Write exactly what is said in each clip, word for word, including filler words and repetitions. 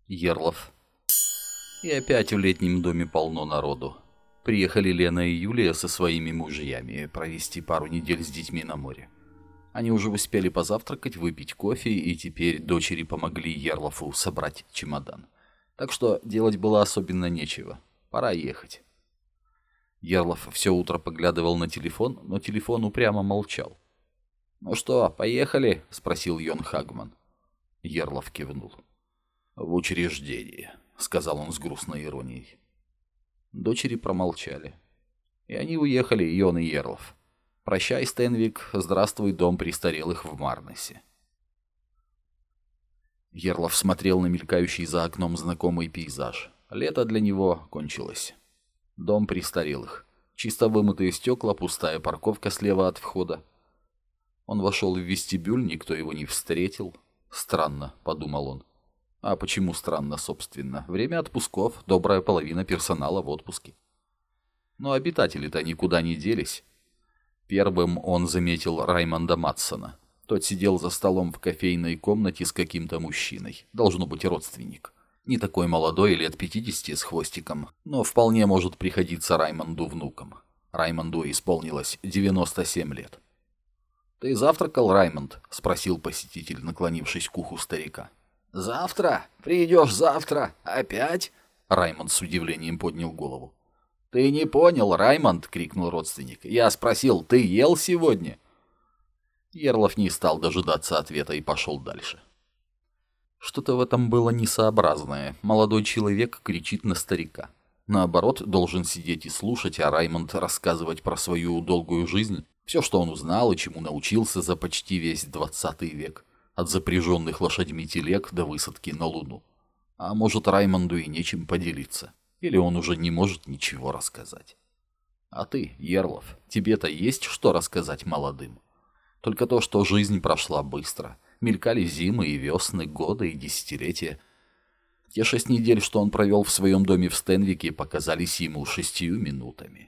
Ерлов. И опять в летнем доме полно народу. Приехали Лена и Юлия со своими мужьями провести пару недель с детьми на море. Они уже успели позавтракать, выпить кофе, и теперь дочери помогли Ерлову собрать чемодан. Так что делать было особенно нечего. Пора ехать. Ерлов все утро поглядывал на телефон, но телефон упрямо молчал. «Ну что, поехали?» — спросил Йон Хагман. Ерлов кивнул. «В учреждении», — сказал он с грустной иронией. Дочери промолчали. И они уехали, Йон и Ерлов. «Прощай, Стенвик, здравствуй, дом престарелых в Марнесе». Ерлов смотрел на мелькающий за окном знакомый пейзаж. Лето для него кончилось. Дом престарелых. Чисто вымытые стекла, пустая парковка слева от входа. Он вошел в вестибюль, никто его не встретил. «Странно», — подумал он. А почему странно, собственно? Время отпусков, добрая половина персонала в отпуске. Но обитатели-то никуда не делись. Первым он заметил Раймонда Матсона. Тот сидел за столом в кофейной комнате с каким-то мужчиной. Должно быть родственник. Не такой молодой, лет пятидесяти с хвостиком, но вполне может приходиться Раймонду внуком. Раймонду исполнилось девяносто семь лет. «Ты завтракал, Раймонд?» — спросил посетитель, наклонившись к уху старика. «Завтра? Придешь завтра? Опять?» Раймонд с удивлением поднял голову. «Ты не понял, Раймонд!» — крикнул родственник. «Я спросил, ты ел сегодня?» Ерлов не стал дожидаться ответа и пошел дальше. Что-то в этом было несообразное. Молодой человек кричит на старика. Наоборот, должен сидеть и слушать, а Раймонд рассказывать про свою долгую жизнь, все, что он узнал и чему научился за почти весь двадцатый век. От запряженных лошадьми телег до высадки на Луну. А может, Раймонду и нечем поделиться. Или он уже не может ничего рассказать. А ты, Ерлов, тебе-то есть что рассказать молодым? Только то, что жизнь прошла быстро. Мелькали зимы и весны, годы и десятилетия. Те шесть недель, что он провел в своем доме в Стенвике, показались ему шестью минутами.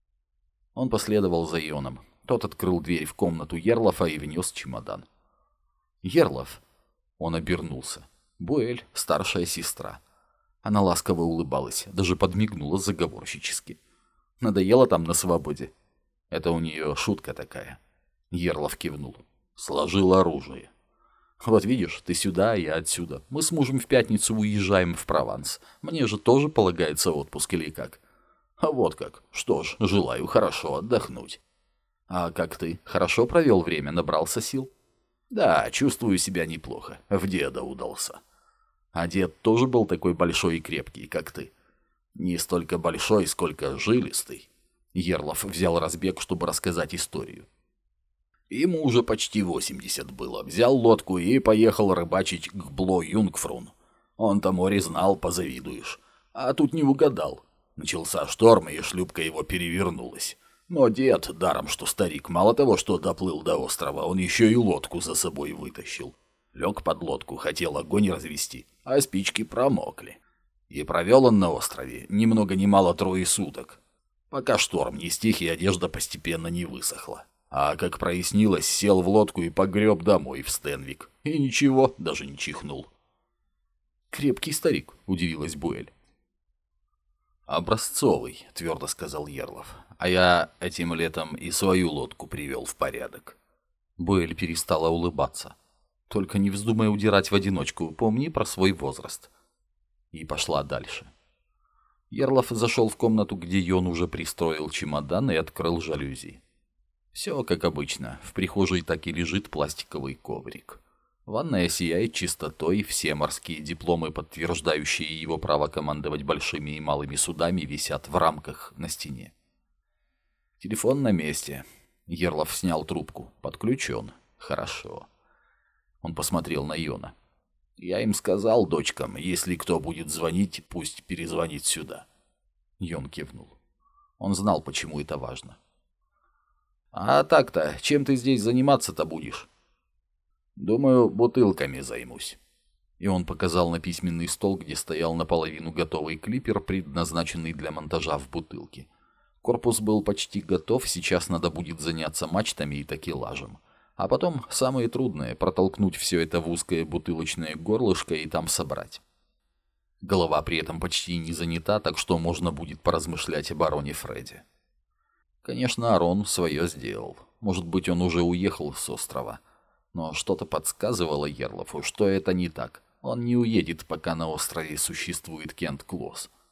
Он последовал за Йоном. Тот открыл дверь в комнату Ерлова и внес чемодан. «Ерлов!» Он обернулся. Буэль, старшая сестра. Она ласково улыбалась, даже подмигнула заговорщически. «Надоело там на свободе?» Это у нее шутка такая. Ерлов кивнул. «Сложил оружие. Вот видишь, ты сюда, я отсюда. Мы с мужем в пятницу уезжаем в Прованс. Мне же тоже полагается отпуск или как?» «А вот как. Что ж, желаю хорошо отдохнуть». «А как ты? Хорошо провел время, набрался сил?» «Да, чувствую себя неплохо. В деда удался». «А дед тоже был такой большой и крепкий, как ты?» «Не столько большой, сколько жилистый». Ерлов взял разбег, чтобы рассказать историю. Ему уже почти восемьдесят было. Взял лодку и поехал рыбачить к Бло-Юнгфрун. Он-то море знал, позавидуешь. А тут не угадал. Начался шторм, и шлюпка его перевернулась. Но дед, даром что старик, мало того, что доплыл до острова, он еще и лодку за собой вытащил. Лег под лодку, хотел огонь развести, а спички промокли. И провел он на острове ни много ни мало трое суток, пока шторм не стих и одежда постепенно не высохла. А как прояснилось, сел в лодку и погреб домой в Стенвик. И ничего, даже не чихнул. «Крепкий старик», — удивилась Буэль. «Образцовый», — твердо сказал Ерлов. «А я этим летом и свою лодку привел в порядок». Буэль перестала улыбаться. «Только не вздумай удирать в одиночку, помни про свой возраст». И пошла дальше. Ерлов зашел в комнату, где Йон уже пристроил чемодан и открыл жалюзи. Все как обычно, в прихожей так и лежит пластиковый коврик. Ванная сияет чистотой, все морские дипломы, подтверждающие его право командовать большими и малыми судами, висят в рамках на стене. Телефон на месте. Ерлов снял трубку. Подключен. Хорошо. Он посмотрел на Йона. «Я им сказал, дочкам, если кто будет звонить, пусть перезвонит сюда». Йон кивнул. Он знал, почему это важно. «А так-то, чем ты здесь заниматься-то будешь?» «Думаю, бутылками займусь». И он показал на письменный стол, где стоял наполовину готовый клиппер, предназначенный для монтажа в бутылке. Корпус был почти готов, сейчас надо будет заняться мачтами и такелажем. А потом самое трудное — протолкнуть все это в узкое бутылочное горлышко и там собрать. Голова при этом почти не занята, так что можно будет поразмышлять о бароне Фредди. Конечно, Арон свое сделал. Может быть, он уже уехал с острова. Но что-то подсказывало Ерлофу, что это не так. Он не уедет, пока на острове существует Кент Клосс.